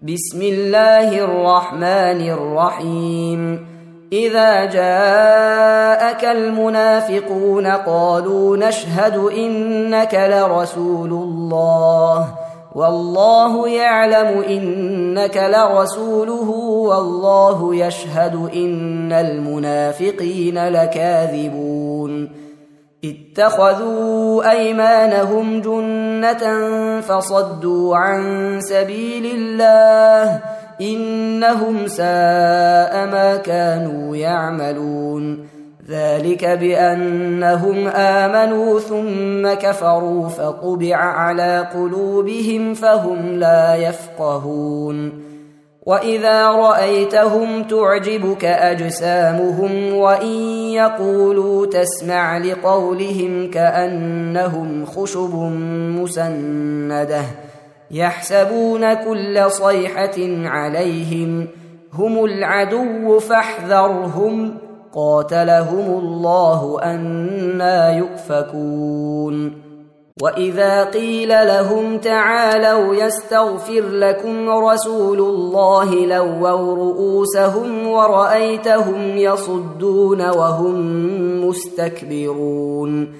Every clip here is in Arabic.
بسم الله الرحمن الرحيم. إذا جاءك المنافقون قالوا نشهد إنك لرسول الله والله يعلم إنك لرسوله والله يشهد إن المنافقين لكاذبون. اتخذوا أيمانهم جنة فصدوا عن سبيل الله إنهم ساء ما كانوا يعملون. ذلك بأنهم آمنوا ثم كفروا فطبع على قلوبهم فهم لا يفقهون. وإذا رأيتهم تعجبك أجسامهم وإن يقولوا تسمع لقولهم كأنهم خشب مسندة يحسبون كل صيحة عليهم هم العدو فاحذرهم قاتلهم الله أنى يؤفكون. وإذا قيل لهم تعالوا يستغفر لكم رسول الله لووا رؤوسهم ورأيتهم يصدون وهم مستكبرون.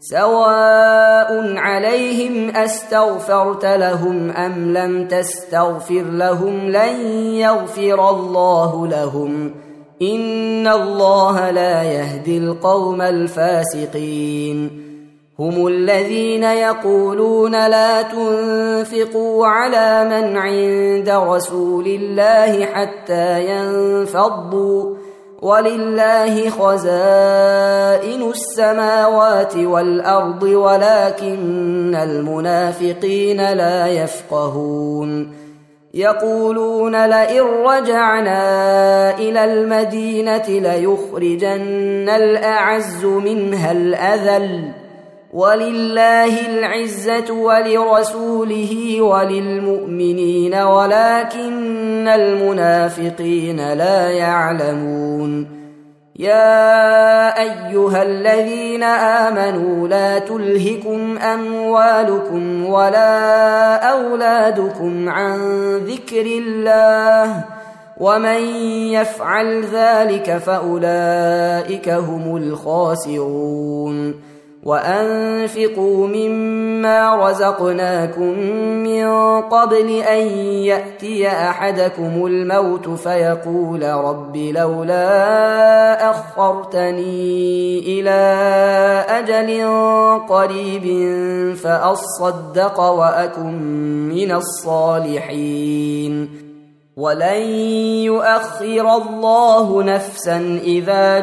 سواء عليهم أستغفرت لهم أم لم تستغفر لهم لن يغفر الله لهم إن الله لا يهدي القوم الفاسقين. هم الذين يقولون لا تنفقوا على من عند رسول الله حتى ينفضوا ولله خزائن السماوات والأرض ولكن المنافقين لا يفقهون. يقولون لئن رجعنا إلى المدينة ليخرجن الأعز منها الأذل ولله العزة ولرسوله وللمؤمنين ولكن المنافقين لا يعلمون. يا أيها الذين آمنوا لا تلهكم أموالكم ولا أولادكم عن ذكر الله ومن يفعل ذلك فأولئك هم الخاسرون. وأنفقوا مما رزقناكم من قبل أن يأتي أحدكم الموت فيقول رب لولا أخرتني إلى أجل قريب فأصدق وأكن من الصالحين. ولن يؤخر الله نفسا إذا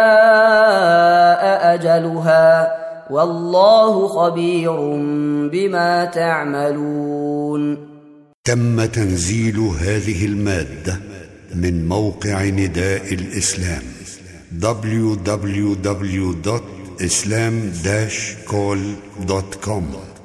جاء أجلها والله خبير بما تعملون. تم تنزيل هذه المادة من موقع نداء الإسلام www.islam-call.com